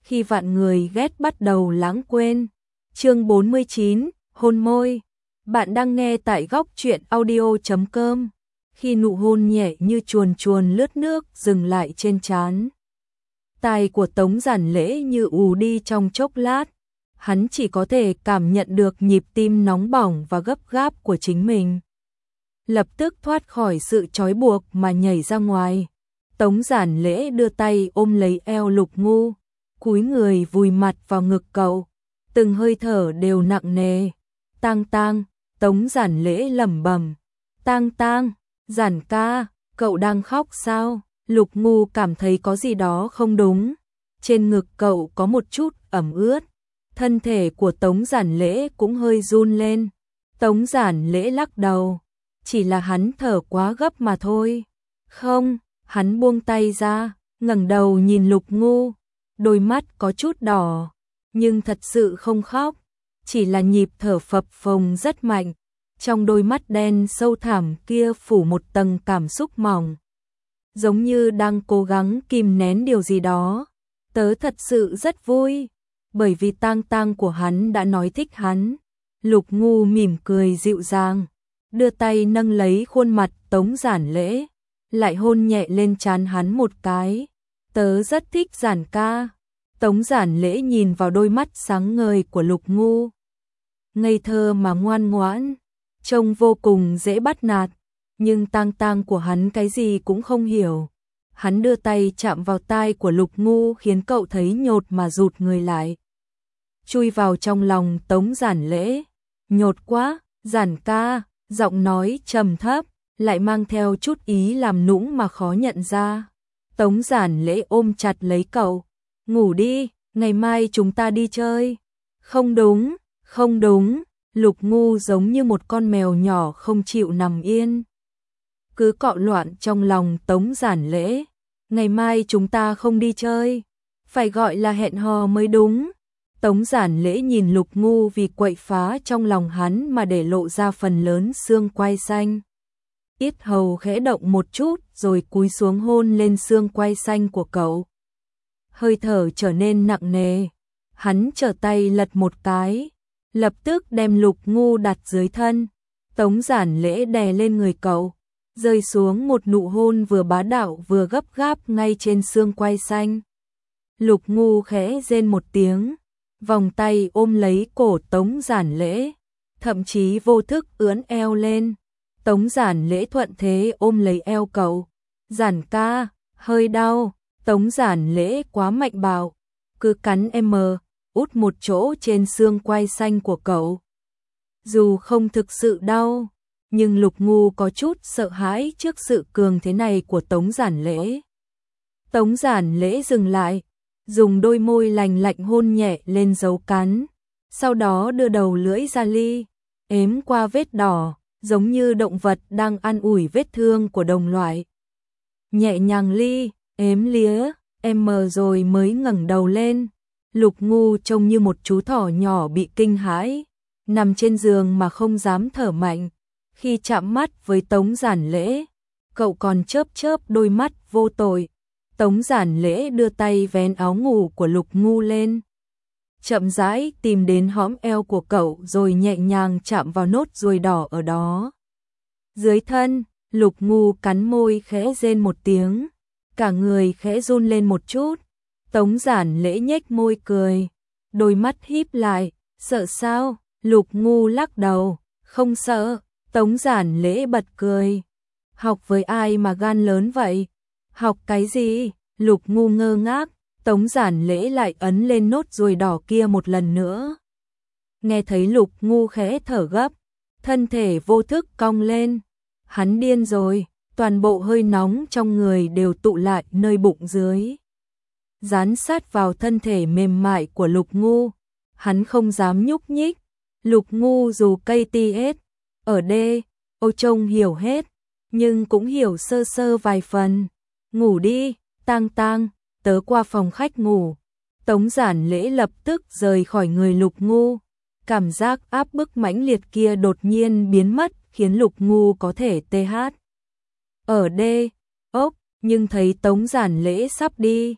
khi vạn người ghét bắt đầu lãng quên. Chương 49, hôn môi. Bạn đang nghe tại góc truyện audio.com. Khi nụ hôn nhẹ như chuồn chuồn lướt nước dừng lại trên trán. Tai của Tống Giản Lễ như ù đi trong chốc lát. Hắn chỉ có thể cảm nhận được nhịp tim nóng bỏng và gấp gáp của chính mình. Lập tức thoát khỏi sự trói buộc mà nhảy ra ngoài. Tống Giản Lễ đưa tay ôm lấy eo Lục Ngu, cúi người vùi mặt vào ngực cậu. Từng hơi thở đều nặng nề. Tang Tang, Tống Giản Lễ lẩm bẩm. Tang Tang, Giản ca, cậu đang khóc sao? Lục Ngu cảm thấy có gì đó không đúng. Trên ngực cậu có một chút ẩm ướt. Thân thể của Tống Giản Lễ cũng hơi run lên. Tống Giản Lễ lắc đầu. Chỉ là hắn thở quá gấp mà thôi. Không, hắn buông tay ra, ngẩng đầu nhìn Lục Ngu. Đôi mắt có chút đỏ, nhưng thật sự không khóc. Chỉ là nhịp thở phập phồng rất mạnh. Trong đôi mắt đen sâu thẳm kia phủ một tầng cảm xúc mỏng. Giống như đang cố gắng kìm nén điều gì đó. Tớ thật sự rất vui, bởi vì Tang Tang của hắn đã nói thích hắn. Lục Ngu mỉm cười dịu dàng, đưa tay nâng lấy khuôn mặt Tống Giản Lễ, lại hôn nhẹ lên trán hắn một cái. Tớ rất thích Giản ca. Tống Giản Lễ nhìn vào đôi mắt sáng ngời của Lục Ngu. Ngây thơ mà ngoan ngoãn, trông vô cùng dễ bắt nạt, nhưng Tang Tang của hắn cái gì cũng không hiểu. Hắn đưa tay chạm vào tai của Lục Ngu khiến cậu thấy nhột mà rụt người lại. Chui vào trong lòng Tống Giản Lễ. Nhột quá, Giản ca, giọng nói trầm thấp, lại mang theo chút ý làm nũng mà khó nhận ra. Tống Giản Lễ ôm chặt lấy cậu. Ngủ đi, ngày mai chúng ta đi chơi. Không đúng, không đúng. Lục Ngu giống như một con mèo nhỏ không chịu nằm yên. Cứ cọ loạn trong lòng Tống Giản Lễ. Ngày mai chúng ta không đi chơi, phải gọi là hẹn hò mới đúng. Tống Giản Lễ nhìn Lục Ngu vì quậy phá trong lòng hắn mà để lộ ra phần lớn xương quai xanh. Yết hầu khẽ động một chút rồi cúi xuống hôn lên xương quai xanh của cậu. Hơi thở trở nên nặng nề. Hắn trở tay lật một cái, lập tức đem Lục Ngu đặt dưới thân. Tống Giản Lễ đè lên người cậu, rơi xuống một nụ hôn vừa bá đạo vừa gấp gáp ngay trên xương quai xanh. Lục Ngu khẽ rên một tiếng, vòng tay ôm lấy cổ Tống Giản Lễ, thậm chí vô thức ưỡn eo lên. Tống Giản Lễ thuận thế ôm lấy eo cậu. Giản ca, hơi đau. Tống Giản Lễ quá mạnh bạo, cứ cắn út một chỗ trên xương quai xanh của cậu. Dù không thực sự đau, nhưng Lục Ngu có chút sợ hãi trước sự cường thế này của Tống Giản Lễ. Tống Giản Lễ dừng lại, dùng đôi môi lành lạnh hôn nhẹ lên dấu cắn, sau đó đưa đầu lưỡi ra ếm qua vết đỏ, giống như động vật đang an ủi vết thương của đồng loại. Nhẹ nhàng ếm lía, rồi mới ngẩng đầu lên. Lục Ngu trông như một chú thỏ nhỏ bị kinh hãi, nằm trên giường mà không dám thở mạnh. Khi chạm mắt với Tống Giản Lễ, cậu còn chớp chớp đôi mắt vô tội. Tống Giản Lễ đưa tay vén áo ngủ của Lục Ngu lên, chậm rãi tìm đến hõm eo của cậu rồi nhẹ nhàng chạm vào nốt ruồi đỏ ở đó. Dưới thân, Lục Ngu cắn môi khẽ rên một tiếng, cả người khẽ run lên một chút. Tống Giản Lễ nhếch môi cười, đôi mắt híp lại. Sợ sao? Lục Ngu lắc đầu. Không sợ. Tống Giản Lễ bật cười. Học với ai mà gan lớn vậy? Học cái gì? Lục Ngu ngơ ngác. Tống Giản Lễ lại ấn lên nốt ruồi đỏ kia một lần nữa. Nghe thấy Lục Ngu khẽ thở gấp, thân thể vô thức cong lên. Hắn điên rồi, toàn bộ hơi nóng trong người đều tụ lại nơi bụng dưới, dán sát vào thân thể mềm mại của Lục Ngu. Hắn không dám nhúc nhích. Lục Ngu dù cây TS ở đây, trông hiểu hết, nhưng cũng hiểu sơ sơ vài phần. Ngủ đi, Tang Tang, tớ qua phòng khách ngủ. Tống Giản Lễ lập tức rời khỏi người Lục Ngu. Cảm giác áp bức mãnh liệt kia đột nhiên biến mất, khiến Lục Ngu có thể TH. Ở đây, nhưng thấy Tống Giản Lễ sắp đi,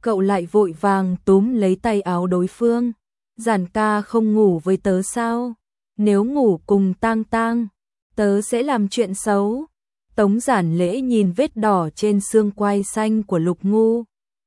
cậu lại vội vàng túm lấy tay áo đối phương. Giản ca không ngủ với tớ sao? Nếu ngủ cùng Tang Tang, tớ sẽ làm chuyện xấu. Tống Giản Lễ nhìn vết đỏ trên xương quai xanh của Lục Ngu.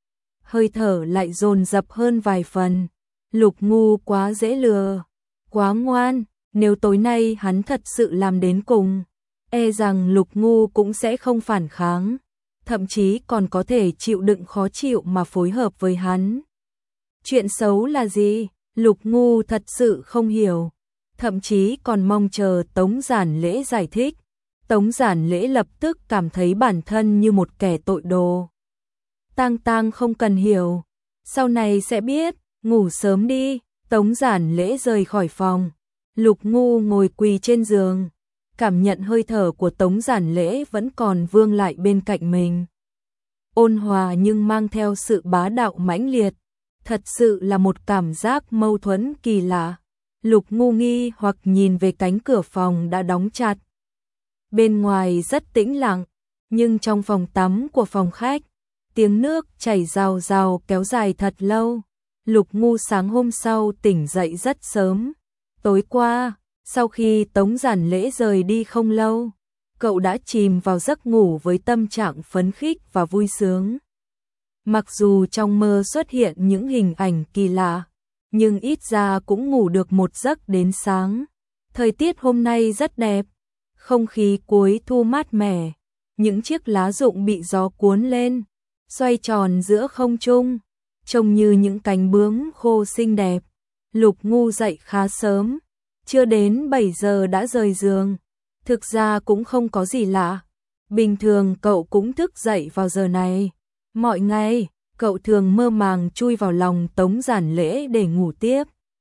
Hơi thở lại dồn dập hơn vài phần. Lục Ngu quá dễ lừa, quá ngoan, nếu tối nay hắn thật sự làm đến cùng, e rằng Lục Ngu cũng sẽ không phản kháng, thậm chí còn có thể chịu đựng khó chịu mà phối hợp với hắn. Chuyện xấu là gì? Lục Ngu thật sự không hiểu, thậm chí còn mong chờ Tống Giản Lễ giải thích. Tống Giản Lễ lập tức cảm thấy bản thân như một kẻ tội đồ. Tang Tang không cần hiểu, sau này sẽ biết, ngủ sớm đi. Tống Giản Lễ rời khỏi phòng. Lục Ngu ngồi quỳ trên giường, cảm nhận hơi thở của Tống Giản Lễ vẫn còn vương lại bên cạnh mình. Ôn hòa nhưng mang theo sự bá đạo mãnh liệt, thật sự là một cảm giác mâu thuẫn kỳ lạ. Lục Ngu nghi hoặc nhìn về cánh cửa phòng đã đóng chặt. Bên ngoài rất tĩnh lặng, nhưng trong phòng tắm của phòng khách, tiếng nước chảy rào rào kéo dài thật lâu. Lục Ngu sáng hôm sau tỉnh dậy rất sớm. Tối qua, sau khi Tống Giản Lễ rời đi không lâu, cậu đã chìm vào giấc ngủ với tâm trạng phấn khích và vui sướng. Mặc dù trong mơ xuất hiện những hình ảnh kỳ lạ, nhưng ít ra cũng ngủ được một giấc đến sáng. Thời tiết hôm nay rất đẹp, không khí cuối thu mát mẻ, những chiếc lá rụng bị gió cuốn lên, xoay tròn giữa không trung, trông như những cánh bướm khô xinh đẹp. Lục Ngu dậy khá sớm, chưa đến 7 giờ đã rời giường. Thực ra cũng không có gì lạ, bình thường cậu cũng thức dậy vào giờ này. Mọi ngày, cậu thường mơ màng chui vào lòng Tống Giản Lễ để ngủ tiếp.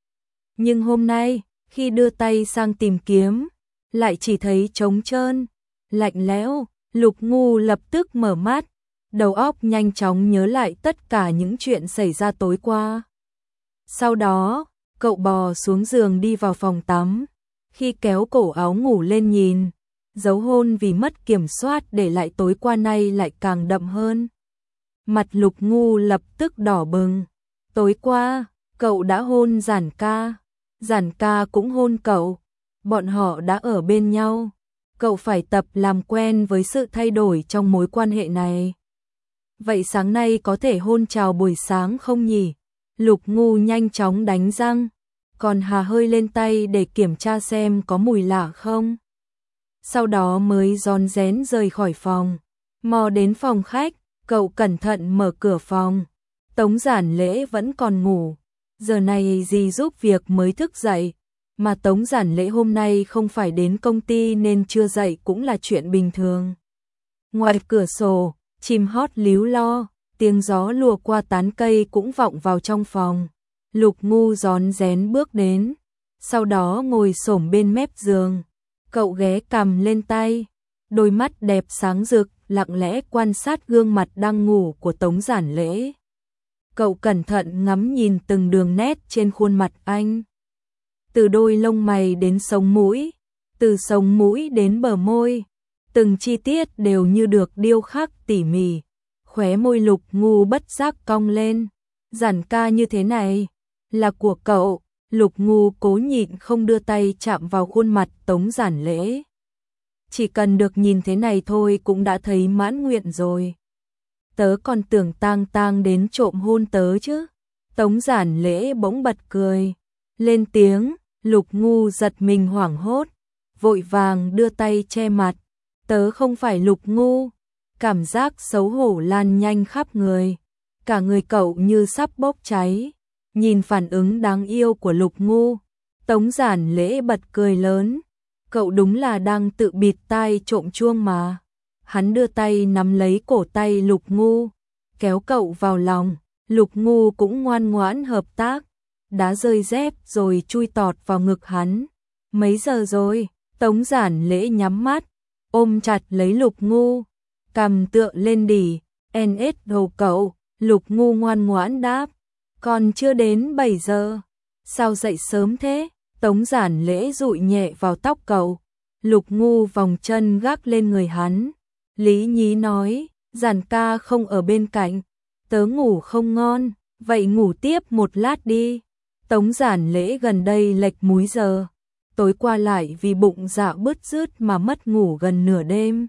Nhưng hôm nay, khi đưa tay sang tìm kiếm, lại chỉ thấy trống trơn, lạnh lẽo. Lục Ngu lập tức mở mắt, đầu óc nhanh chóng nhớ lại tất cả những chuyện xảy ra tối qua. Sau đó, cậu bò xuống giường đi vào phòng tắm. Khi kéo cổ áo ngủ lên nhìn, dấu hôn vì mất kiểm soát để lại tối qua nay lại càng đậm hơn. Mặt Lục Ngu lập tức đỏ bừng. Tối qua, cậu đã hôn Giản ca cũng hôn cậu. Bọn họ đã ở bên nhau. Cậu phải tập làm quen với sự thay đổi trong mối quan hệ này. Vậy sáng nay có thể hôn chào buổi sáng không nhỉ? Lục Ngu nhanh chóng đánh răng, còn hà hơi lên tay để kiểm tra xem có mùi lạ không. Sau đó mới rón rén rời khỏi phòng, mò đến phòng khách, cậu cẩn thận mở cửa phòng. Tống Giản Lễ vẫn còn ngủ, giờ này dì giúp việc mới thức dậy, mà Tống Giản Lễ hôm nay không phải đến công ty nên chưa dậy cũng là chuyện bình thường. Ngoài cửa sổ, chim hót líu lo, tiếng gió lùa qua tán cây cũng vọng vào trong phòng. Lục Ngu rón rén bước đến, sau đó ngồi xổm bên mép giường. Cậu ghé cằm lên tay, đôi mắt đẹp sáng rực, lặng lẽ quan sát gương mặt đang ngủ của Tống Giản Lễ. Cậu cẩn thận ngắm nhìn từng đường nét trên khuôn mặt anh. Từ đôi lông mày đến sống mũi, từ sống mũi đến bờ môi, từng chi tiết đều như được điêu khắc tỉ mỉ. Khóe môi Lục Ngu bất giác cong lên. Giản ca như thế này là của cậu. Lục Ngu cố nhịn không đưa tay chạm vào khuôn mặt Tống Giản Lễ. Chỉ cần được nhìn thế này thôi cũng đã thấy mãn nguyện rồi. Tớ còn tưởng Tang Tang đến trộm hôn tớ chứ. Tống Giản Lễ bỗng bật cười lên tiếng. Lục Ngu giật mình hoảng hốt, vội vàng đưa tay che mặt. Tớ không phải Lục Ngu. Cảm giác xấu hổ lan nhanh khắp người, cả người cậu như sắp bốc cháy. Nhìn phản ứng đáng yêu của Lục Ngu, Tống Giản Lễ bật cười lớn. Cậu đúng là đang tự bịt tai trộm chuông mà. Hắn đưa tay nắm lấy cổ tay Lục Ngu, kéo cậu vào lòng. Lục Ngu cũng ngoan ngoãn hợp tác, đá rơi dép rồi chui tọt vào ngực hắn. Mấy giờ rồi? Tống Giản Lễ nhắm mắt, ôm chặt lấy Lục Ngu, cằm tựa lên đỉ, NS đầu cậu. Lục Ngu ngoan ngoãn đáp, còn chưa đến 7 giờ. Sao dậy sớm thế? Tống Giản Lễ dụi nhẹ vào tóc cậu. Lục Ngu vòng chân gác lên người hắn, lý nhí nói, Giản ca không ở bên cạnh, tớ ngủ không ngon, vậy ngủ tiếp một lát đi. Tống Giản Lễ gần đây lệch múi giờ, tối qua lại vì bụng dạ bứt rứt mà mất ngủ gần nửa đêm.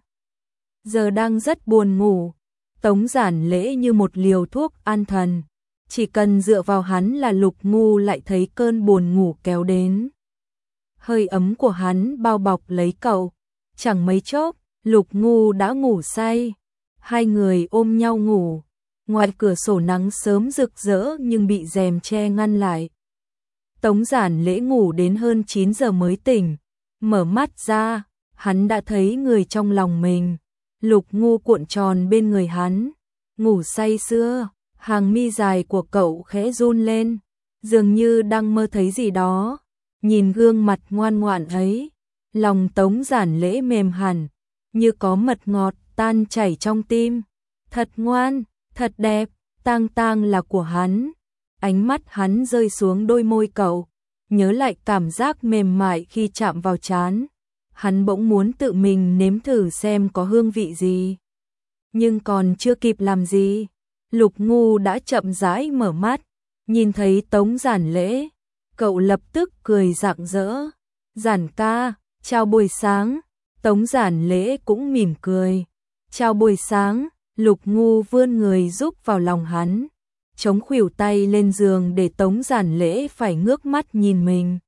Giờ đang rất buồn ngủ, Tống Giản Lễ như một liều thuốc an thần, chỉ cần dựa vào hắn là Lục Ngu lại thấy cơn buồn ngủ kéo đến. Hơi ấm của hắn bao bọc lấy cậu, chẳng mấy chốc, Lục Ngu đã ngủ say. Hai người ôm nhau ngủ, ngoài cửa sổ nắng sớm rực rỡ nhưng bị rèm che ngăn lại. Tống Giản Lễ ngủ đến hơn 9 giờ mới tỉnh, mở mắt ra, hắn đã thấy người trong lòng mình. Lục Ngu cuộn tròn bên người hắn, ngủ say sưa, hàng mi dài của cậu khẽ run lên, dường như đang mơ thấy gì đó. Nhìn gương mặt ngoan ngoãn ấy, lòng Tống Giản Lễ mềm hẳn, như có mật ngọt tan chảy trong tim. Thật ngoan, thật đẹp, Tang Tang là của hắn. Ánh mắt hắn rơi xuống đôi môi cậu, nhớ lại cảm giác mềm mại khi chạm vào trán. Hắn bỗng muốn tự mình nếm thử xem có hương vị gì. Nhưng còn chưa kịp làm gì, Lục Ngu đã chậm rãi mở mắt, nhìn thấy Tống Giản Lễ, cậu lập tức cười rạng rỡ. Giản ca, chào buổi sáng. Tống Giản Lễ cũng mỉm cười. Chào buổi sáng. Lục Ngu vươn người giúp vào lòng hắn, chống khuỷu tay lên giường để Tống Giản Lễ phải ngước mắt nhìn mình.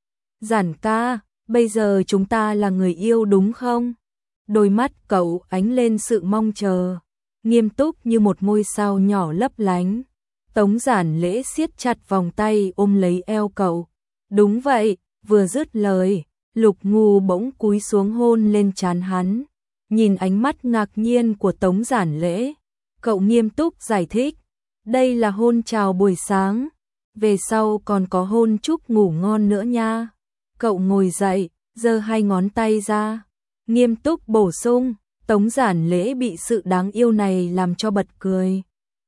Giản ca, bây giờ chúng ta là người yêu đúng không? Đôi mắt cậu ánh lên sự mong chờ, nghiêm túc như một ngôi sao nhỏ lấp lánh. Tống Giản Lễ siết chặt vòng tay ôm lấy eo cậu. Đúng vậy, vừa dứt lời, Lục Ngu bỗng cúi xuống hôn lên trán hắn. Nhìn ánh mắt ngạc nhiên của Tống Giản Lễ, cậu nghiêm túc giải thích. Đây là hôn chào buổi sáng, về sau còn có hôn chúc ngủ ngon nữa nha. Cậu ngồi dậy, giơ hai ngón tay ra, nghiêm túc bổ sung. Tống Giản Lễ bị sự đáng yêu này làm cho bật cười.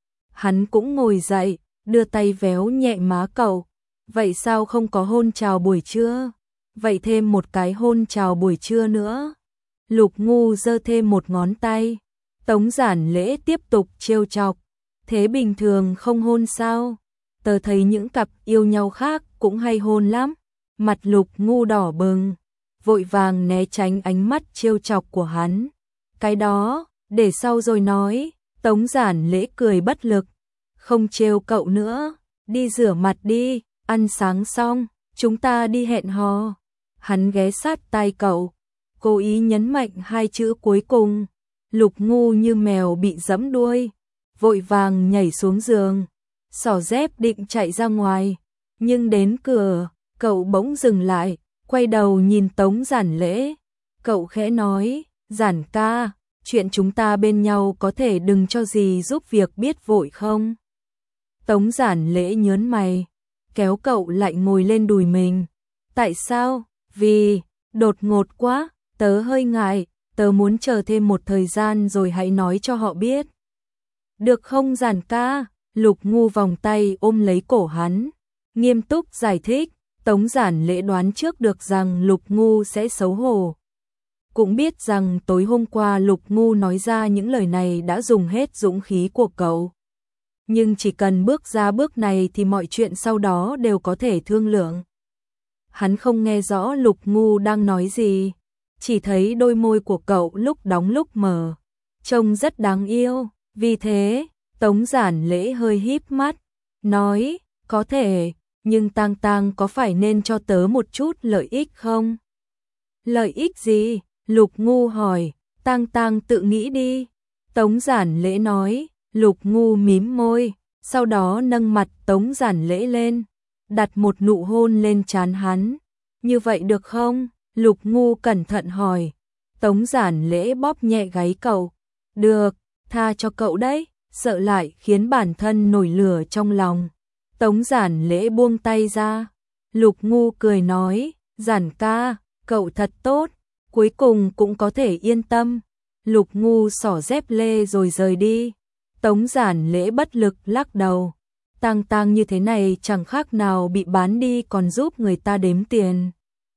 Hắn cũng ngồi dậy, đưa tay véo nhẹ má cậu. Vậy sao không có hôn chào buổi trưa? Vậy thêm một cái hôn chào buổi trưa nữa. Lục Ngu giơ thêm một ngón tay. Tống Giản Lễ tiếp tục trêu chọc. Thế bình thường không hôn sao? Tớ thấy những cặp yêu nhau khác cũng hay hôn lắm. Mặt Lục Ngu đỏ bừng, vội vàng né tránh ánh mắt trêu chọc của hắn. Cái đó, để sau rồi nói. Tống Giản Lễ cười bất lực. Không trêu cậu nữa, đi rửa mặt đi, ăn sáng xong, chúng ta đi hẹn hò. Hắn ghé sát tai cậu, cố ý nhấn mạnh hai chữ cuối cùng. Lục Ngu như mèo bị giẫm đuôi, vội vàng nhảy xuống giường, xỏ dép định chạy ra ngoài, nhưng đến cửa, cậu bỗng dừng lại, quay đầu nhìn Tống Giản Lễ. Cậu khẽ nói, Giản ca, chuyện chúng ta bên nhau có thể đừng cho gì giúp việc biết vội không? Tống Giản Lễ nhớn mày, kéo cậu lại ngồi lên đùi mình. Tại sao? Vì, đột ngột quá, tớ hơi ngại, tớ muốn chờ thêm một thời gian rồi hãy nói cho họ biết. Được không Giản ca? Lục Ngu vòng tay ôm lấy cổ hắn, nghiêm túc giải thích. Tống Giản Lễ đoán trước được rằng Lục Ngu sẽ xấu hổ. Cũng biết rằng tối hôm qua Lục Ngu nói ra những lời này đã dùng hết dũng khí của cậu. Nhưng chỉ cần bước ra bước này thì mọi chuyện sau đó đều có thể thương lượng. Hắn không nghe rõ Lục Ngu đang nói gì, chỉ thấy đôi môi của cậu lúc đóng lúc mở, trông rất đáng yêu. Vì thế, Tống Giản Lễ hơi híp mắt, nói, có thể, nhưng Tang Tang có phải nên cho tớ một chút lợi ích không? Lợi ích gì? Lục Ngu hỏi. Tang Tang tự nghĩ đi. Tống Giản Lễ nói. Lục Ngu mím môi, sau đó nâng mặt Tống Giản Lễ lên, đặt một nụ hôn lên trán hắn. Như vậy được không? Lục Ngu cẩn thận hỏi. Tống Giản Lễ bóp nhẹ gáy cậu. Được, tha cho cậu đấy, sợ lại khiến bản thân nổi lửa trong lòng. Tống Giản Lễ buông tay ra. Lục Ngu cười nói, Giản ca, cậu thật tốt, cuối cùng cũng có thể yên tâm. Lục Ngu xỏ dép lê rồi rời đi. Tống Giản Lễ bất lực lắc đầu. Tang Tang như thế này chẳng khác nào bị bán đi còn giúp người ta đếm tiền.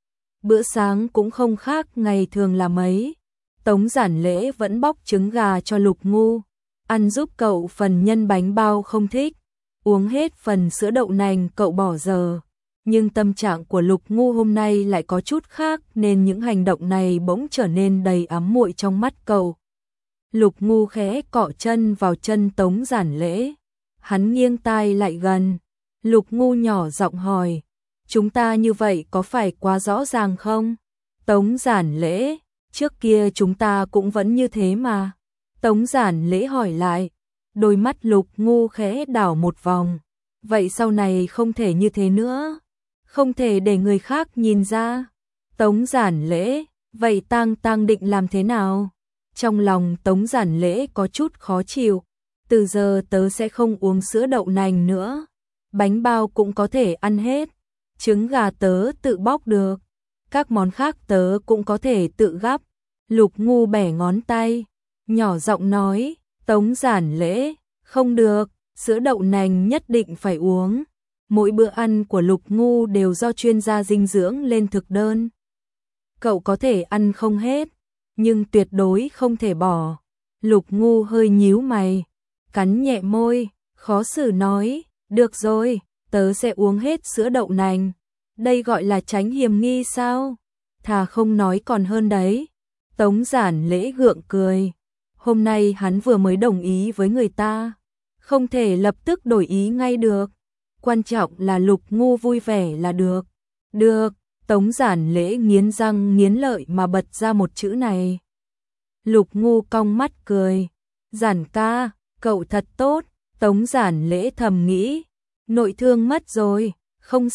Bữa sáng cũng không khác ngày thường là mấy. Tống Giản Lễ vẫn bóc trứng gà cho Lục Ngu. ăn giúp cậu phần nhân bánh bao không thích, uống hết phần sữa đậu nành cậu bỏ giờ. Nhưng tâm trạng của Lục Ngu hôm nay lại có chút khác nên những hành động này bỗng trở nên đầy ám muội trong mắt cậu. Lục Ngu khẽ cọ chân vào chân Tống Giản Lễ. Hắn nghiêng tai lại gần. Lục Ngu nhỏ giọng hỏi, chúng ta như vậy có phải quá rõ ràng không? Tống Giản Lễ, trước kia chúng ta cũng vẫn như thế mà. Tống Giản Lễ hỏi lại, đôi mắt Lục Ngu khẽ đảo một vòng. Vậy sau này không thể như thế nữa, không thể để người khác nhìn ra. Tống Giản Lễ, vậy Tang định làm thế nào? Trong lòng Tống Giản Lễ có chút khó chịu, từ giờ tớ sẽ không uống sữa đậu nành nữa, bánh bao cũng có thể ăn hết, trứng gà tớ tự bóc được, các món khác tớ cũng có thể tự gắp. Lục Ngu bẻ ngón tay, nhỏ giọng nói, Tống Giản Lễ, không được, sữa đậu nành nhất định phải uống. Mỗi bữa ăn của Lục Ngu đều do chuyên gia dinh dưỡng lên thực đơn. Cậu có thể ăn không hết, nhưng tuyệt đối không thể bỏ. Lục Ngu hơi nhíu mày, cắn nhẹ môi, khó xử nói, được rồi, tớ sẽ uống hết sữa đậu nành. Đây gọi là tránh hiểm nghi sao? Thà không nói còn hơn đấy. Tống Giản Lễ gượng cười. Hôm nay hắn vừa mới đồng ý với người ta, không thể lập tức đổi ý ngay được. Quan trọng là Lục Ngu vui vẻ là được. Được, Tống Giản Lễ nghiến răng nghiến lợi mà bật ra một chữ này. Lục Ngu cong mắt cười. Giản ca, cậu thật tốt. Tống Giản Lễ thầm nghĩ. Nội thương mất rồi, không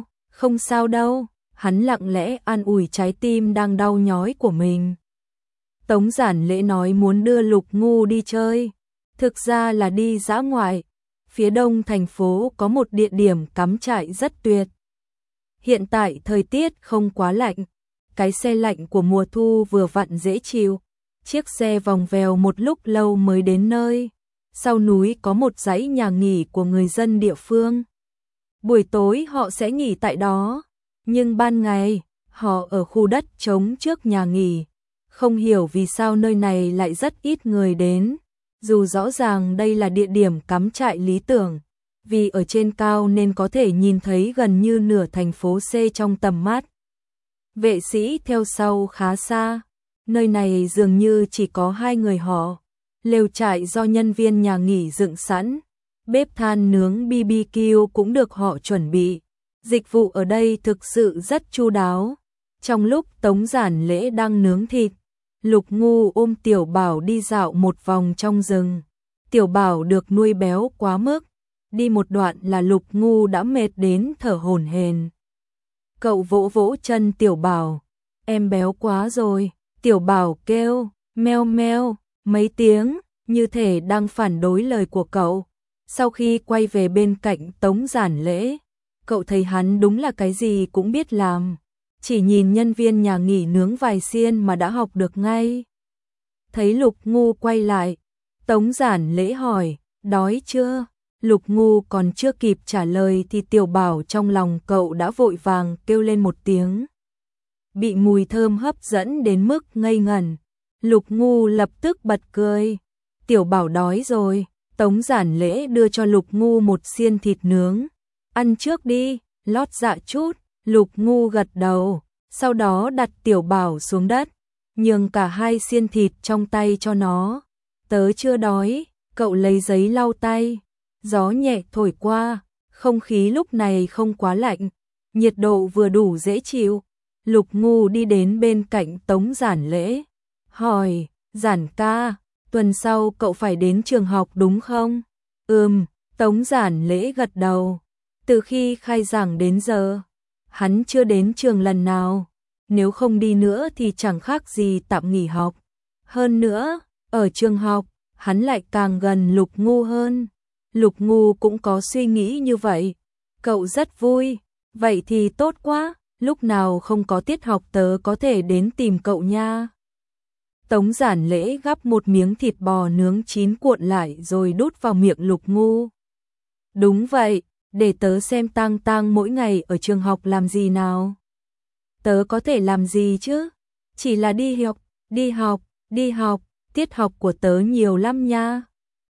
sao đâu. Hắn lặng lẽ an ủi trái tim đang đau nhói của mình. Tống Giản Lễ nói muốn đưa Lục Ngu đi chơi, thực ra là đi dã ngoại. Phía đông thành phố có một địa điểm cắm trại rất tuyệt. Hiện tại thời tiết không quá lạnh, cái xe lạnh của mùa thu vừa vặn dễ chịu. Chiếc xe vòng vèo một lúc lâu mới đến nơi. Sau núi có một dãy nhà nghỉ của người dân địa phương. Buổi tối họ sẽ nghỉ tại đó, nhưng ban ngày họ ở khu đất trống trước nhà nghỉ. Không hiểu vì sao nơi này lại rất ít người đến, dù rõ ràng đây là địa điểm cắm trại lý tưởng, vì ở trên cao nên có thể nhìn thấy gần như nửa thành phố C trong tầm mắt. Vệ sĩ theo sau khá xa, nơi này dường như chỉ có 2 người họ. Lều trại do nhân viên nhà nghỉ dựng sẵn, bếp than nướng BBQ cũng được họ chuẩn bị. Dịch vụ ở đây thực sự rất chu đáo. Trong lúc Tống Giản Lễ đang nướng thịt, Lục Ngu ôm Tiểu Bảo đi dạo một vòng trong rừng. Tiểu Bảo được nuôi béo quá mức, đi một đoạn là Lục Ngu đã mệt đến thở hổn hển. Cậu vỗ vỗ chân Tiểu Bảo, em béo quá rồi. Tiểu Bảo kêu, meo meo, mấy tiếng, như thể đang phản đối lời của cậu. Sau khi quay về bên cạnh Tống Giản Lễ, cậu thấy hắn đúng là cái gì cũng biết làm. Chỉ nhìn nhân viên nhà nghỉ nướng vài xiên mà đã học được ngay. Thấy Lục Ngu quay lại, Tống Giản Lễ hỏi, đói chưa? Lục Ngu còn chưa kịp trả lời thì Tiểu Bảo trong lòng cậu đã vội vàng kêu lên một tiếng. Bị mùi thơm hấp dẫn đến mức ngây ngẩn, Lục Ngu lập tức bật cười. Tiểu Bảo đói rồi. Tống Giản Lễ đưa cho Lục Ngu một xiên thịt nướng. Ăn trước đi, lót dạ chút. Lục Ngu gật đầu, sau đó đặt Tiểu Bảo xuống đất, nhường cả 2 xiên thịt trong tay cho nó. Tớ chưa đói. Cậu lấy giấy lau tay. Gió nhẹ thổi qua, không khí lúc này không quá lạnh, nhiệt độ vừa đủ dễ chịu. Lục Ngu đi đến bên cạnh Tống Giản Lễ, hỏi, Giản ca, tuần sau cậu phải đến trường học đúng không? Tống Giản Lễ gật đầu. Từ khi khai giảng đến giờ, hắn chưa đến trường lần nào. Nếu không đi nữa thì chẳng khác gì tạm nghỉ học. Hơn nữa, ở trường học, hắn lại càng gần Lục Ngu hơn. Lục Ngu cũng có suy nghĩ như vậy. Cậu rất vui. Vậy thì tốt quá, lúc nào không có tiết học tớ có thể đến tìm cậu nha. Tống Giản Lễ gắp một miếng thịt bò nướng chín cuộn lại rồi đút vào miệng Lục Ngu. Đúng vậy, để tớ xem Tang mỗi ngày ở trường học làm gì nào. Tớ có thể làm gì chứ? Chỉ là đi học, tiết học của tớ nhiều lắm nha.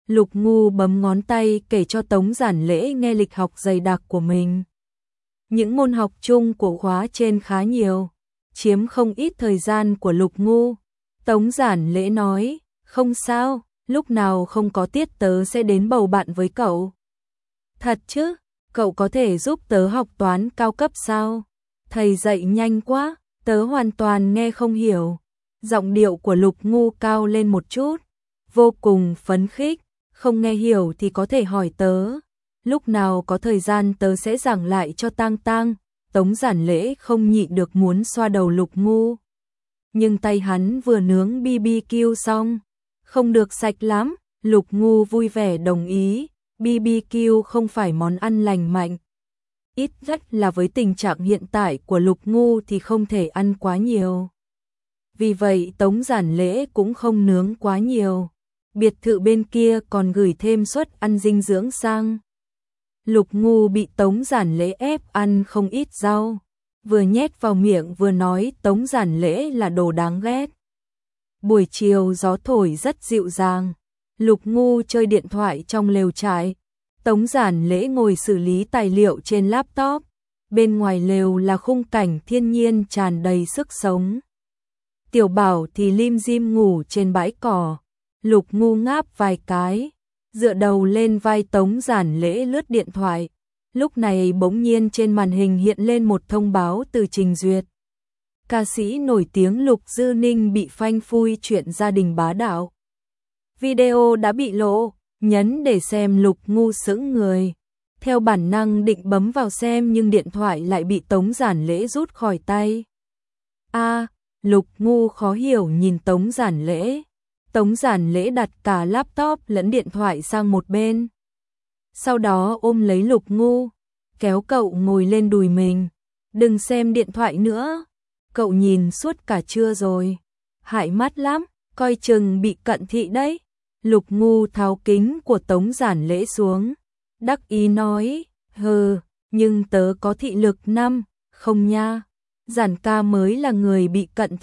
Lục Ngu bấm ngón tay kể cho Tống Giản Lễ nghe lịch học dày đặc của mình. Những môn học chung của khóa trên khá nhiều, chiếm không ít thời gian của Lục Ngu. Tống Giản Lễ nói, không sao, lúc nào không có tiết tớ sẽ đến bầu bạn với cậu. Thật chứ, cậu có thể giúp tớ học toán cao cấp sao? Thầy dạy nhanh quá, tớ hoàn toàn nghe không hiểu. Giọng điệu của Lục Ngu cao lên một chút, vô cùng phấn khích, không nghe hiểu thì có thể hỏi tớ. Lúc nào có thời gian tớ sẽ giảng lại cho Tang Tang. Tống Giản Lễ không nhịn được muốn xoa đầu Lục Ngu. Nhưng tay hắn vừa nướng BBQ xong, không được sạch lắm. Lục Ngu vui vẻ đồng ý, BBQ không phải món ăn lành mạnh. Ít nhất là với tình trạng hiện tại của Lục Ngu thì không thể ăn quá nhiều. Vì vậy Tống Giản Lễ cũng không nướng quá nhiều. Biệt thự bên kia còn gửi thêm suất ăn dinh dưỡng sang. Lục Ngu bị Tống Giản Lễ ép ăn không ít rau, vừa nhét vào miệng vừa nói Tống Giản Lễ là đồ đáng ghét. Buổi chiều gió thổi rất dịu dàng, Lục Ngu chơi điện thoại trong lều trại, Tống Giản Lễ ngồi xử lý tài liệu trên laptop. Bên ngoài lều là khung cảnh thiên nhiên tràn đầy sức sống. Tiểu Bảo thì lim dim ngủ trên bãi cỏ, Lục Ngu ngáp vài cái, dựa đầu lên vai Tống Giản Lễ lướt điện thoại. Lúc này bỗng nhiên trên màn hình hiện lên một thông báo từ Trình Duyệt. Ca sĩ nổi tiếng Lục Dư Ninh bị phanh phui chuyện gia đình bá đạo. Video đã bị lộ, nhấn để xem Lục Ngu sững người. Theo bản năng định bấm vào xem nhưng điện thoại lại bị Tống Giản Lễ rút khỏi tay. Lục Ngu khó hiểu nhìn Tống Giản Lễ. Tống Giản Lễ đặt cả laptop lẫn điện thoại sang một bên. Sau đó ôm lấy Lục Ngu, kéo cậu ngồi lên đùi mình. Đừng xem điện thoại nữa, cậu nhìn suốt cả trưa rồi. Hại mắt lắm, coi chừng bị cận thị đấy. Lục Ngu tháo kính của Tống Giản Lễ xuống, đắc ý nói, nhưng tớ có thị lực 5, không nha. Giản ca mới là người bị cận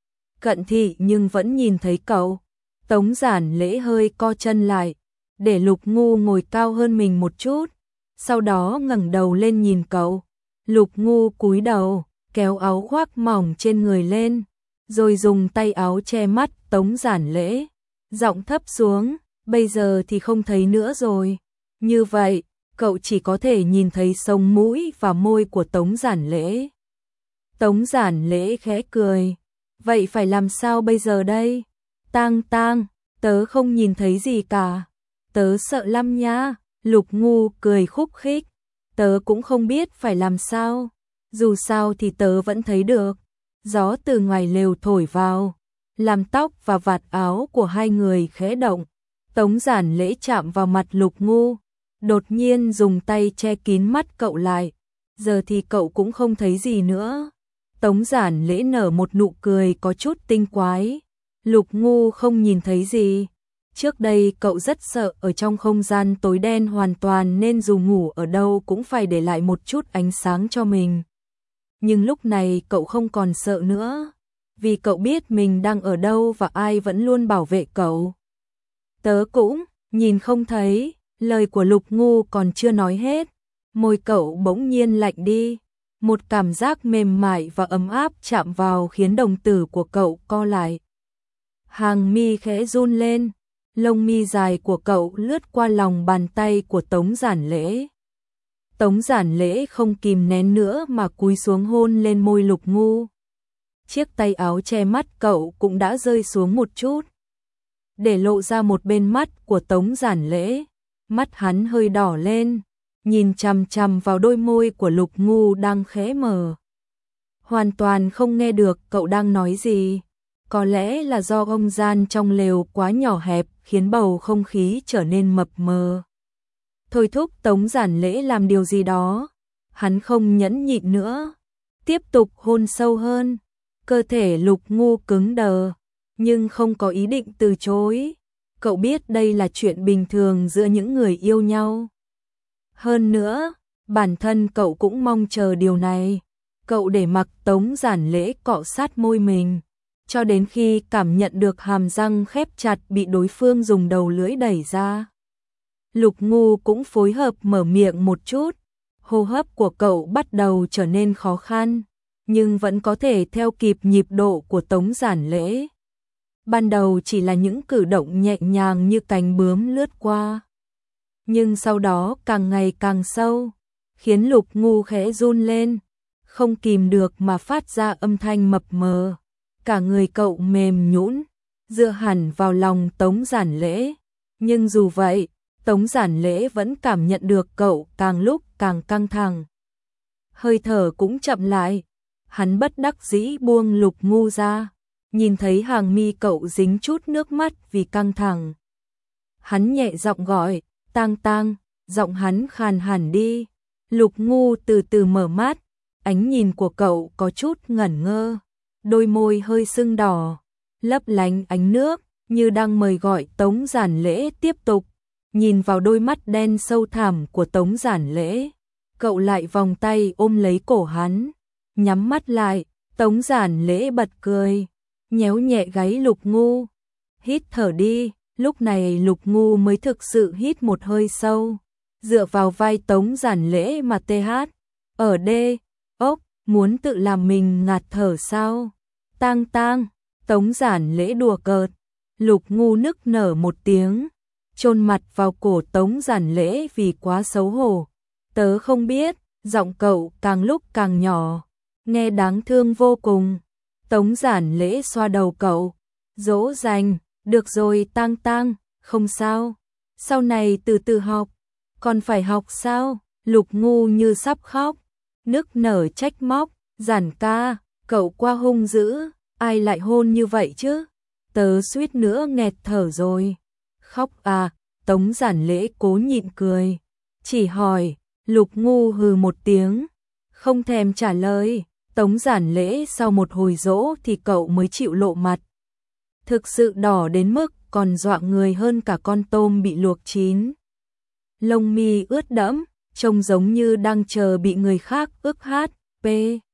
thị nhưng vẫn nhìn thấy cậu. Tống Giản Lễ hơi co chân lại, để Lục Ngu ngồi cao hơn mình một chút, sau đó ngẩng đầu lên nhìn cậu. Lục Ngu cúi đầu, kéo áo khoác mỏng trên người lên, rồi dùng tay áo che mắt Tống Giản Lễ, giọng thấp xuống, bây giờ thì không thấy nữa rồi. Như vậy, cậu chỉ có thể nhìn thấy sống mũi và môi của Tống Giản Lễ. Tống Giản Lễ khẽ cười, vậy phải làm sao bây giờ đây? Tang Tang, tớ không nhìn thấy gì cả, tớ sợ lắm nha. Lục Ngu cười khúc khích, tớ cũng không biết phải làm sao, dù sao thì tớ vẫn thấy được. Gió từ ngoài lều thổi vào, làm tóc và vạt áo của hai người khẽ động. Tống Giản Lễ chạm vào mặt Lục Ngu, đột nhiên dùng tay che kín mắt cậu lại. Giờ thì cậu cũng không thấy gì nữa. Tống Giản Lễ nở một nụ cười có chút tinh quái. Lục Ngu không nhìn thấy gì. Trước đây cậu rất sợ ở trong không gian tối đen hoàn toàn nên dù ngủ ở đâu cũng phải để lại một chút ánh sáng cho mình. Nhưng lúc này cậu không còn sợ nữa, vì cậu biết mình đang ở đâu và ai vẫn luôn bảo vệ cậu. Tớ cũng nhìn không thấy. Lời của Lục Ngu còn chưa nói hết, môi cậu bỗng nhiên lạnh đi. Một cảm giác mềm mại và ấm áp chạm vào khiến đồng tử của cậu co lại. Hàng mi khẽ run lên, lông mi dài của cậu lướt qua lòng bàn tay của Tống Giản Lễ. Tống Giản Lễ không kìm nén nữa mà cúi xuống hôn lên môi Lục Ngu. Chiếc tay áo che mắt cậu cũng đã rơi xuống một chút, để lộ ra một bên mắt của Tống Giản Lễ. Mắt hắn hơi đỏ lên, nhìn chằm chằm vào đôi môi của Lục Ngu đang khẽ mở. Hoàn toàn không nghe được cậu đang nói gì. Có lẽ là do không gian trong lều quá nhỏ hẹp khiến bầu không khí trở nên mập mờ. Thôi thúc Tống Giản Lễ làm điều gì đó. Hắn không nhẫn nhịn nữa, tiếp tục hôn sâu hơn. Cơ thể Lục Ngu cứng đờ, nhưng không có ý định từ chối. Cậu biết đây là chuyện bình thường giữa những người yêu nhau. Hơn nữa, bản thân cậu cũng mong chờ điều này. Cậu để mặc Tống Giản Lễ cọ sát môi mình, cho đến khi cảm nhận được hàm răng khép chặt bị đối phương dùng đầu lưỡi đẩy ra. Lục Ngu cũng phối hợp mở miệng một chút, hô hấp của cậu bắt đầu trở nên khó khăn, nhưng vẫn có thể theo kịp nhịp độ của Tống Giản Lễ. Ban đầu chỉ là những cử động nhẹ nhàng như cánh bướm lướt qua, nhưng sau đó càng ngày càng sâu, khiến Lục Ngu khẽ run lên, không kìm được mà phát ra âm thanh mập mờ. Cả người cậu mềm nhũn, dựa hẳn vào lòng Tống Giản Lễ, nhưng dù vậy, Tống Giản Lễ vẫn cảm nhận được cậu càng lúc càng căng thẳng. Hơi thở cũng chậm lại, hắn bất đắc dĩ buông Lục Ngu ra, nhìn thấy hàng mi cậu dính chút nước mắt vì căng thẳng. Hắn nhẹ giọng gọi, Tang Tang, giọng hắn khàn hẳn đi. Lục Ngu từ từ mở mắt, ánh nhìn của cậu có chút ngẩn ngơ, đôi môi hơi sưng đỏ, lấp lánh ánh nước, như đang mời gọi Tống Giản Lễ tiếp tục. Nhìn vào đôi mắt đen sâu thẳm của Tống Giản Lễ, cậu lại vòng tay ôm lấy cổ hắn, nhắm mắt lại. Tống Giản Lễ bật cười, nhéo nhẹ gáy Lục Ngu, hít thở đi. Lúc này Lục Ngu mới thực sự hít một hơi sâu, dựa vào vai Tống Giản Lễ mà tê hát. Ở đê, ốc, muốn tự làm mình ngạt thở sao? Tang Tang, Tống Giản Lễ đùa cợt. Lục Ngu nức nở một tiếng, chôn mặt vào cổ Tống Giản Lễ vì quá xấu hổ. Tớ không biết, giọng cậu càng lúc càng nhỏ, nghe đáng thương vô cùng. Tống Giản Lễ xoa đầu cậu, dỗ dành, được rồi Tang Tang, không sao, sau này từ từ học. Còn phải học sao? Lục Ngu như sắp khóc, nức nở trách móc, Giản ca, cậu qua hung dữ, ai lại hôn như vậy chứ? Tớ suýt nữa nghẹt thở rồi. Khóc à? Tống Giản Lễ cố nhịn cười, chỉ hỏi. Lục Ngu hừ một tiếng, không thèm trả lời. Tống Giản Lễ sau một hồi dỗ thì cậu mới chịu lộ mặt. Thực sự đỏ đến mức còn dọa người hơn cả con tôm bị luộc chín. Lông mi ướt đẫm, trông giống như đang chờ bị người khác ức hát. P.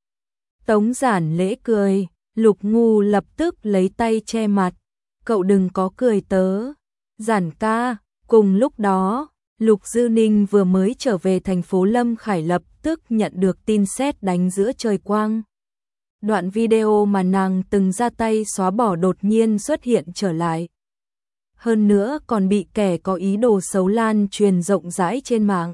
Tống Giản Lễ cười, Lục Ngu lập tức lấy tay che mặt. Cậu đừng có cười tớ. Giản ca. Cùng lúc đó, Lục Dư Ninh vừa mới trở về thành phố Lâm Khải lập tức nhận được tin sét đánh giữa trời quang. Đoạn video mà nàng từng ra tay xóa bỏ đột nhiên xuất hiện trở lại. Hơn nữa còn bị kẻ có ý đồ xấu lan truyền rộng rãi trên mạng.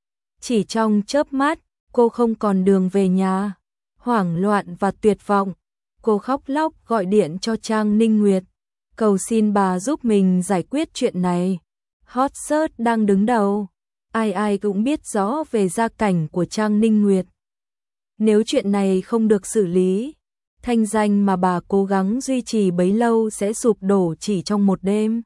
Chỉ trong chớp mắt, cô không còn đường về nhà. Hoảng loạn và tuyệt vọng, cô khóc lóc gọi điện cho Trang Ninh Nguyệt, cầu xin bà giúp mình giải quyết chuyện này. Hot search đang đứng đầu, ai ai cũng biết rõ về gia cảnh của Trang Ninh Nguyệt. Nếu chuyện này không được xử lý, thanh danh mà bà cố gắng duy trì bấy lâu sẽ sụp đổ chỉ trong một đêm.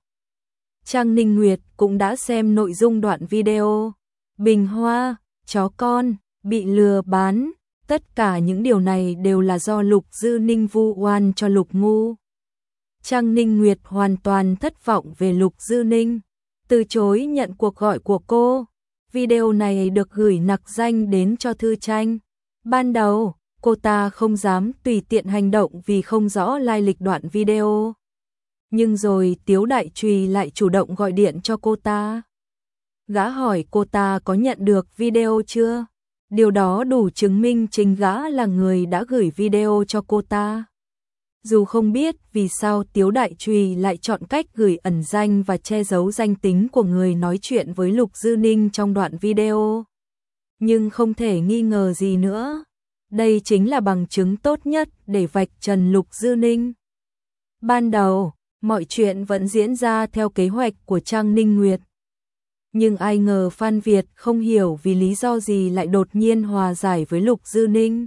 Trang Ninh Nguyệt cũng đã xem nội dung đoạn video. Bình hoa, chó con, bị lừa bán, tất cả những điều này đều là do Lục Dư Ninh vu oan cho Lục Ngu. Trang Ninh Nguyệt hoàn toàn thất vọng về Lục Dư Ninh, từ chối nhận cuộc gọi của cô. Video này được gửi nặc danh đến cho Thư Tranh. Ban đầu, cô ta không dám tùy tiện hành động vì không rõ lai lịch đoạn video. Nhưng rồi Tiếu Đại Trùy lại chủ động gọi điện cho cô ta. Gã hỏi cô ta có nhận được video chưa? Điều đó đủ chứng minh chính gã là người đã gửi video cho cô ta. Dù không biết vì sao Tiếu Đại Trùy lại chọn cách gửi ẩn danh và che giấu danh tính của người nói chuyện với Lục Dư Ninh trong đoạn video, nhưng không thể nghi ngờ gì nữa, đây chính là bằng chứng tốt nhất để vạch trần Lục Dư Ninh. Ban đầu, mọi chuyện vẫn diễn ra theo kế hoạch của Trang Ninh Nguyệt. Nhưng ai ngờ Phan Việt không hiểu vì lý do gì lại đột nhiên hòa giải với Lục Dư Ninh.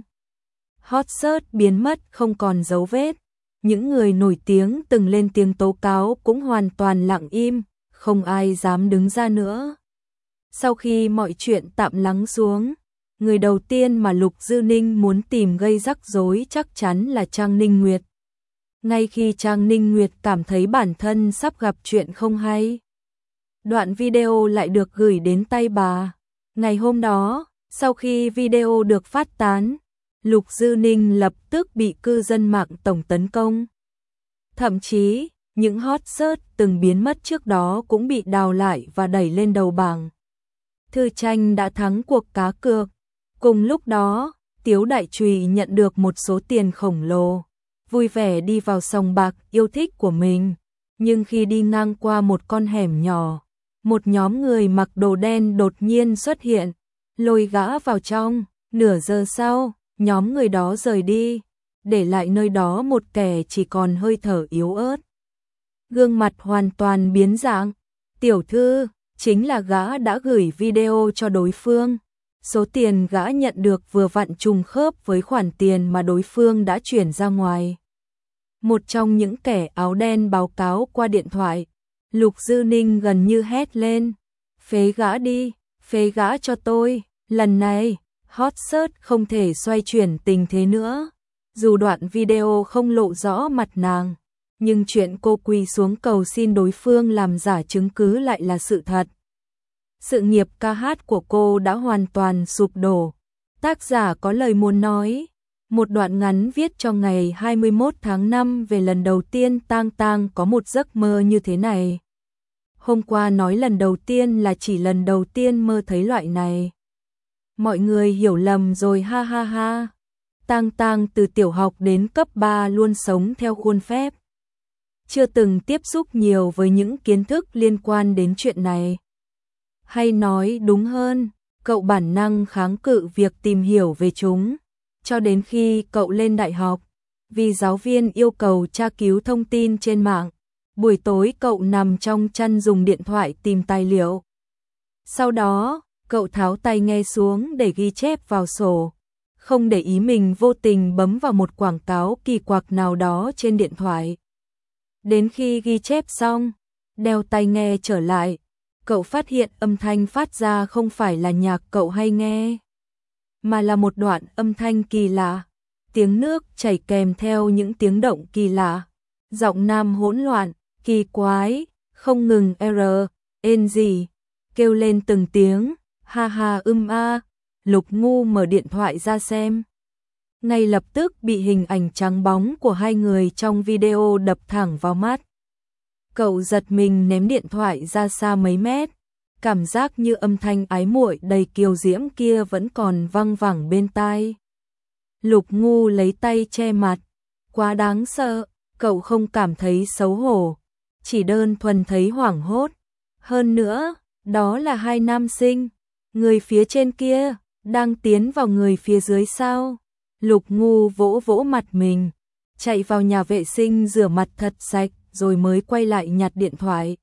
Hot search biến mất không còn dấu vết. Những người nổi tiếng từng lên tiếng tố cáo cũng hoàn toàn lặng im, không ai dám đứng ra nữa. Sau khi mọi chuyện tạm lắng xuống, người đầu tiên mà Lục Dư Ninh muốn tìm gây rắc rối chắc chắn là Trang Ninh Nguyệt. Ngay khi Trang Ninh Nguyệt cảm thấy bản thân sắp gặp chuyện không hay, đoạn video lại được gửi đến tay bà. Ngày hôm đó, sau khi video được phát tán, Lục Dư Ninh lập tức bị cư dân mạng tổng tấn công. Thậm chí, những hot search từng biến mất trước đó cũng bị đào lại và đẩy lên đầu bảng. Thư Tranh đã thắng cuộc cá cược. Cùng lúc đó, Tiếu Đại Trùy nhận được một số tiền khổng lồ, vui vẻ đi vào sòng bạc yêu thích của mình. Nhưng khi đi ngang qua một con hẻm nhỏ, một nhóm người mặc đồ đen đột nhiên xuất hiện, lôi gã vào trong. Nửa giờ sau, nhóm người đó rời đi, để lại nơi đó một kẻ chỉ còn hơi thở yếu ớt. Gương mặt hoàn toàn biến dạng. Tiểu thư, chính là gã đã gửi video cho đối phương. Số tiền gã nhận được vừa vặn trùng khớp với khoản tiền mà đối phương đã chuyển ra ngoài. Một trong những kẻ áo đen báo cáo qua điện thoại. Lục Dư Ninh gần như hét lên. Phế gã đi, phế gã cho tôi. Lần này, hot search không thể xoay chuyển tình thế nữa. Dù đoạn video không lộ rõ mặt nàng, nhưng chuyện cô quỳ xuống cầu xin đối phương làm giả chứng cứ lại là sự thật. Sự nghiệp ca hát của cô đã hoàn toàn sụp đổ. Tác giả có lời muốn nói. Một đoạn ngắn viết cho ngày 21 tháng 5 về lần đầu tiên Tang Tang có một giấc mơ như thế này. Hôm qua nói lần đầu tiên là chỉ lần đầu tiên mơ thấy loại này. Mọi người hiểu lầm rồi ha ha ha. Tang Tang từ tiểu học đến cấp 3 luôn sống theo khuôn phép. Chưa từng tiếp xúc nhiều với những kiến thức liên quan đến chuyện này. Hay nói đúng hơn, cậu bản năng kháng cự việc tìm hiểu về chúng. Cho đến khi cậu lên đại học, vì giáo viên yêu cầu tra cứu thông tin trên mạng, buổi tối cậu nằm trong chăn dùng điện thoại tìm tài liệu. Sau đó, cậu tháo tai nghe xuống để ghi chép vào sổ, không để ý mình vô tình bấm vào một quảng cáo kỳ quặc nào đó trên điện thoại. Đến khi ghi chép xong, đeo tai nghe trở lại, cậu phát hiện âm thanh phát ra không phải là nhạc cậu hay nghe, mà là một đoạn âm thanh kỳ lạ, tiếng nước chảy kèm theo những tiếng động kỳ lạ, giọng nam hỗn loạn, kỳ quái, không ngừng n gì, kêu lên từng tiếng, ha ha a. Lục Ngu mở điện thoại ra xem. Ngay lập tức bị hình ảnh trắng bóng của hai người trong video đập thẳng vào mắt. Cậu giật mình ném điện thoại ra xa mấy mét, cảm giác như âm thanh ái muội đầy kiều diễm kia vẫn còn văng vẳng bên tai. Lục Ngu lấy tay che mặt, quá đáng sợ, cậu không cảm thấy xấu hổ, chỉ đơn thuần thấy hoảng hốt. Hơn nữa, đó là hai nam sinh, người phía trên kia đang tiến vào người phía dưới sao? Lục Ngu vỗ vỗ mặt mình, chạy vào nhà vệ sinh rửa mặt thật sạch rồi mới quay lại nhặt điện thoại.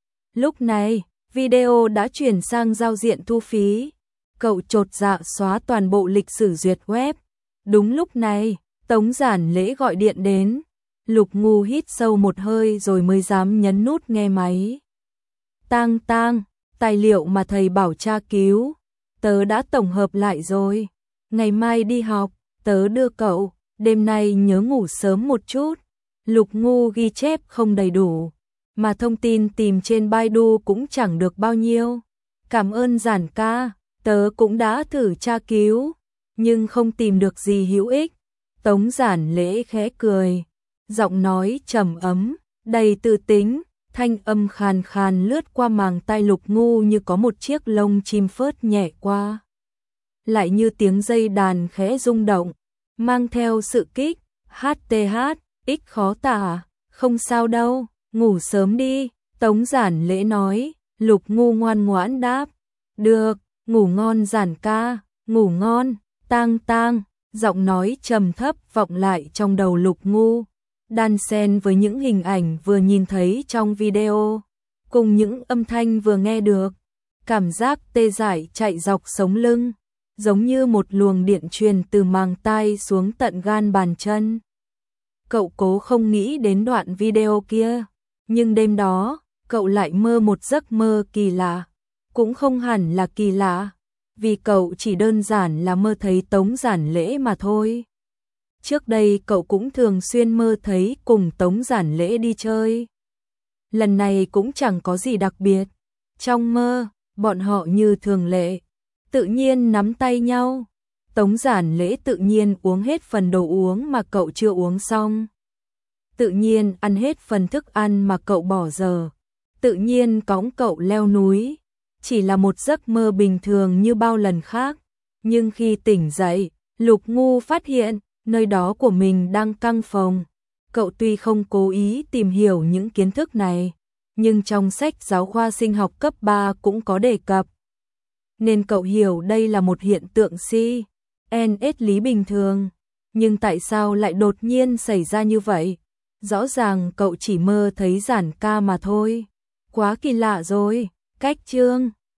Lúc này, video đã chuyển sang giao diện thu phí. Cậu chột dạ xóa toàn bộ lịch sử duyệt web. Đúng lúc này, Tống Giản Lễ gọi điện đến. Lục Ngu hít sâu một hơi rồi mới dám nhấn nút nghe máy. Tang Tang, tài liệu mà thầy bảo tra cứu, tớ đã tổng hợp lại rồi. Ngày mai đi học, tớ đưa cậu, đêm nay nhớ ngủ sớm một chút. Lục Ngu ghi chép không đầy đủ, mà thông tin tìm trên Baidu cũng chẳng được bao nhiêu. Cảm ơn Giản ca, tớ cũng đã thử tra cứu, nhưng không tìm được gì hữu ích. Tống Giản Lễ khẽ cười, giọng nói trầm ấm, đầy tự tính, thanh âm khàn khàn lướt qua màng tai Lục Ngu như có một chiếc lông chim phớt nhẹ qua. Lại như tiếng dây đàn khẽ rung động, mang theo sự kích, HTH, ích khó tả, không sao đâu, ngủ sớm đi, Tống Giản Lễ nói. Lục Ngu ngoan ngoãn đáp, được, ngủ ngon Giản ca, ngủ ngon. Tang Tang, giọng nói trầm thấp vọng lại trong đầu Lục Ngu, đan xen với những hình ảnh vừa nhìn thấy trong video, cùng những âm thanh vừa nghe được, cảm giác tê dại chạy dọc sống lưng, giống như một luồng điện truyền từ màng tai xuống tận gan bàn chân. Cậu cố không nghĩ đến đoạn video kia, nhưng đêm đó, cậu lại mơ một giấc mơ kỳ lạ, cũng không hẳn là kỳ lạ, vì cậu chỉ đơn giản là mơ thấy Tống Giản Lễ mà thôi. Trước đây cậu cũng thường xuyên mơ thấy cùng Tống Giản Lễ đi chơi. Lần này cũng chẳng có gì đặc biệt. Trong mơ, bọn họ như thường lệ, tự nhiên nắm tay nhau. Tống Giản Lễ tự nhiên uống hết phần đồ uống mà cậu chưa uống xong. tự nhiên ăn hết phần thức ăn mà cậu bỏ giờ, tự nhiên cõng cậu leo núi, chỉ là một giấc mơ bình thường như bao lần khác. Nhưng khi tỉnh dậy, Lục Ngu phát hiện, nơi đó của mình đang căng phồng. Cậu tuy không cố ý tìm hiểu những kiến thức này, nhưng trong sách giáo khoa sinh học cấp 3 cũng có đề cập. Nên cậu hiểu đây là một hiện tượng CNS lý bình thường. Nhưng tại sao lại đột nhiên xảy ra như vậy? Rõ ràng cậu chỉ mơ thấy giản ca mà thôi. Quá kỳ lạ rồi. Cách chương